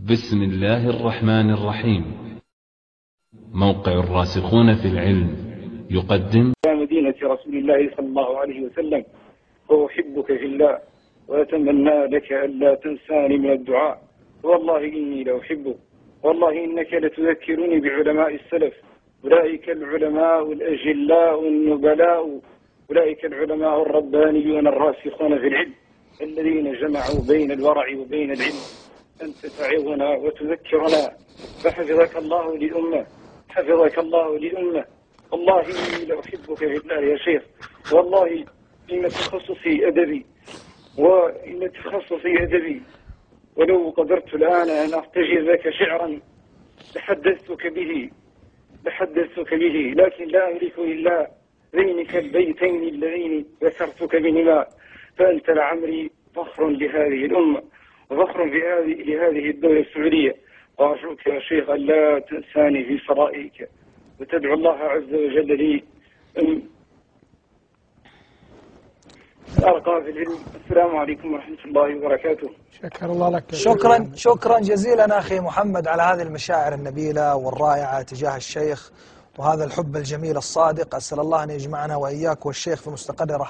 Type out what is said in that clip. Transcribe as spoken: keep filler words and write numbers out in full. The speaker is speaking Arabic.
بسم الله الرحمن الرحيم. موقع الراسخون في العلم يقدم يا مدينة رسول الله صلى الله عليه وسلم، وأحبك في الله وأتمنى لك ألا تنساني من الدعاء، والله إني لأحبك، والله إنك لتذكرني بعلماء السلف، أولئك العلماء الأجلاء النبلاء، أولئك العلماء الربانيون الراسخون في العلم الذين جمعوا بين الورع وبين العلم. أنت تعظنا وتذكرنا، فحفظك الله للأمة، حفظك الله للأمة. والله إني لأحبك في الله يا شيخ، والله إن تخصصي أدبي وإن تخصصي أدبي، ولو قدرت الآن أن أرتجز لك شعرا لحدثتك به لحدثتك به لكن لا أملك إلا ذينك البيتين اللذين ذكرتك بهما، فأنت لعمري فخر لهذه الأمة وفخر في هذه لهذه الدولة السعودية. وأرجوك يا شيخ أن لا تنساني في سرائك، وتدعو الله عز وجل لي أن أرقى في العلم. السلام عليكم ورحمة الله وبركاته. شكر الله لك. شكرا شكرا جزيلا أخي محمد على هذه المشاعر النبيلة والرائعة تجاه الشيخ، وهذا الحب الجميل الصادق. أسأل الله أن يجمعنا وإياك والشيخ في مستقر رحمته.